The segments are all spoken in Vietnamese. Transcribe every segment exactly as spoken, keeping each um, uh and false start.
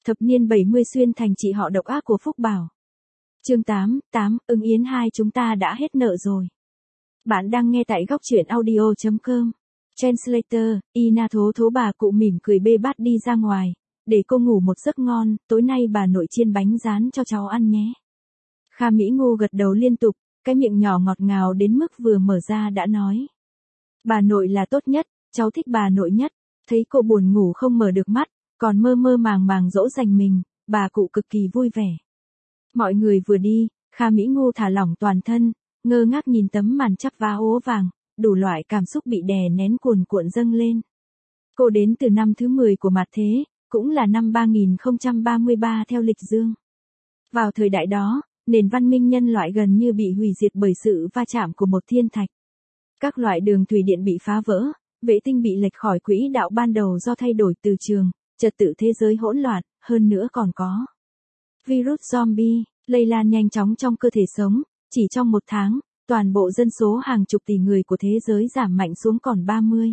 Thập niên bảy mươi xuyên thành chị họ độc ác của Phúc Bảo. Chương tám, tám, Ưng Yến hai chúng ta đã hết nợ rồi. Bạn đang nghe tại góc truyện audio chấm com. Translator, Ina thố thố bà cụ mỉm cười bê bát đi ra ngoài, để cô ngủ một giấc ngon, tối nay bà nội chiên bánh rán cho cháu ăn nhé. Kha Mỹ Ngu gật đầu liên tục, cái miệng nhỏ ngọt ngào đến mức vừa mở ra đã nói. Bà nội là tốt nhất, cháu thích bà nội nhất. Thấy cô buồn ngủ không mở được mắt, còn mơ mơ màng màng dỗ dành mình, bà cụ cực kỳ vui vẻ. Mọi người vừa đi, Kha Mỹ Ngu thả lỏng toàn thân, ngơ ngác nhìn tấm màn chắp vá ố vàng, đủ loại cảm xúc bị đè nén cuồn cuộn dâng lên. Cô đến từ năm thứ mười của mạt thế, cũng là năm ba nghìn không trăm ba mươi ba theo lịch dương. Vào thời đại đó, nền văn minh nhân loại gần như bị hủy diệt bởi sự va chạm của một thiên thạch. Các loại đường thủy điện bị phá vỡ, vệ tinh bị lệch khỏi quỹ đạo ban đầu do thay đổi từ trường, trật tự thế giới hỗn loạn, hơn nữa còn có virus zombie, lây lan nhanh chóng trong cơ thể sống, chỉ trong một tháng, toàn bộ dân số hàng chục tỷ người của thế giới giảm mạnh xuống còn ba mươi.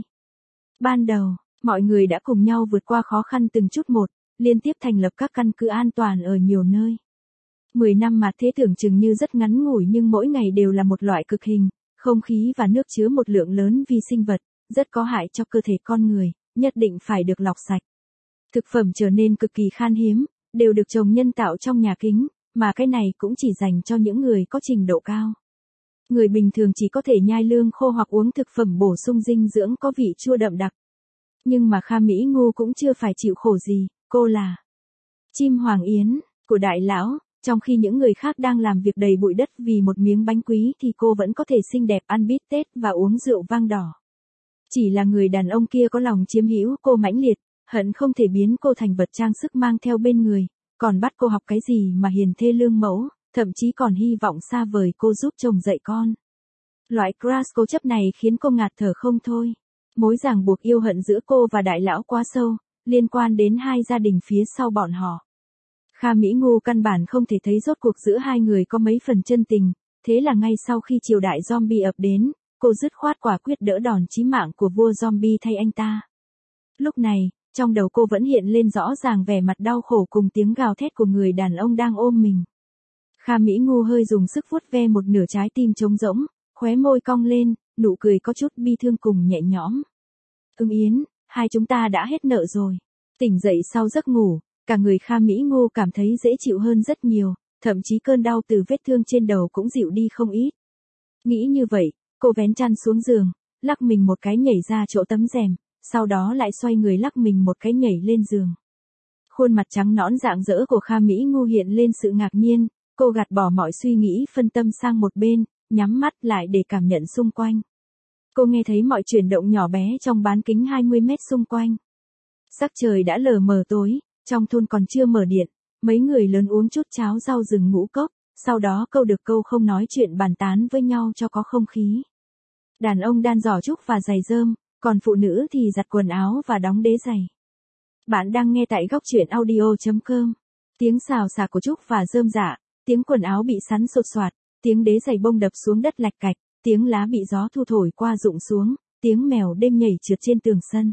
Ban đầu, mọi người đã cùng nhau vượt qua khó khăn từng chút một, liên tiếp thành lập các căn cứ an toàn ở nhiều nơi. Mười năm mạt thế tưởng chừng như rất ngắn ngủi nhưng mỗi ngày đều là một loại cực hình, không khí và nước chứa một lượng lớn vi sinh vật, rất có hại cho cơ thể con người, nhất định phải được lọc sạch. Thực phẩm trở nên cực kỳ khan hiếm, đều được trồng nhân tạo trong nhà kính, mà cái này cũng chỉ dành cho những người có trình độ cao. Người bình thường chỉ có thể nhai lương khô hoặc uống thực phẩm bổ sung dinh dưỡng có vị chua đậm đặc. Nhưng mà Kha Mỹ Ngu cũng chưa phải chịu khổ gì, cô là chim hoàng yến của đại lão, trong khi những người khác đang làm việc đầy bụi đất vì một miếng bánh quý thì cô vẫn có thể xinh đẹp ăn bít tết và uống rượu vang đỏ. Chỉ là người đàn ông kia có lòng chiếm hữu cô mãnh liệt, hận không thể biến cô thành vật trang sức mang theo bên người, còn bắt cô học cái gì mà hiền thê lương mẫu, thậm chí còn hy vọng xa vời cô giúp chồng dạy con. Loại crush cố chấp này khiến cô ngạt thở không thôi. Mối ràng buộc yêu hận giữa cô và đại lão quá sâu, liên quan đến hai gia đình phía sau bọn họ. Kha Mỹ Ngu căn bản không thể thấy rốt cuộc giữa hai người có mấy phần chân tình, thế là ngay sau khi triều đại zombie ập đến, cô dứt khoát quả quyết đỡ đòn chí mạng của vua zombie thay anh ta. Lúc này, trong đầu cô vẫn hiện lên rõ ràng vẻ mặt đau khổ cùng tiếng gào thét của người đàn ông đang ôm mình. Kha Mỹ Ngu hơi dùng sức vuốt ve một nửa trái tim trống rỗng, khóe môi cong lên, nụ cười có chút bi thương cùng nhẹ nhõm. Ưng Yến, hai chúng ta đã hết nợ rồi. Tỉnh dậy sau giấc ngủ, cả người Kha Mỹ Ngu cảm thấy dễ chịu hơn rất nhiều, thậm chí cơn đau từ vết thương trên đầu cũng dịu đi không ít. Nghĩ như vậy, cô vén chăn xuống giường, lắc mình một cái nhảy ra chỗ tấm rèm, sau đó lại xoay người lắc mình một cái nhảy lên giường. Khuôn mặt trắng nõn rạng rỡ của Kha Mỹ Ngu hiện lên sự ngạc nhiên, cô gạt bỏ mọi suy nghĩ phân tâm sang một bên, nhắm mắt lại để cảm nhận xung quanh. Cô nghe thấy mọi chuyển động nhỏ bé trong bán kính hai mươi mét xung quanh. Sắc trời đã lờ mờ tối, trong thôn còn chưa mở điện, mấy người lớn uống chút cháo rau rừng ngũ cốc, sau đó câu được câu không nói chuyện bàn tán với nhau cho có không khí. Đàn ông đan giỏ trúc và giày rơm, còn phụ nữ thì giặt quần áo và đóng đế giày. Bạn đang nghe tại góc truyện audio chấm com. Tiếng xào xạc của trúc và rơm rạ, tiếng quần áo bị sắn sột soạt, tiếng đế giày bông đập xuống đất lạch cạch, tiếng lá bị gió thu thổi qua rụng xuống, tiếng mèo đêm nhảy trượt trên tường sân.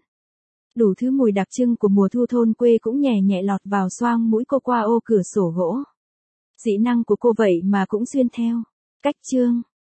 Đủ thứ mùi đặc trưng của mùa thu thôn quê cũng nhẹ nhẹ lọt vào xoang mũi cô qua ô cửa sổ gỗ. Dĩ năng của cô vậy mà cũng xuyên theo. Cách chương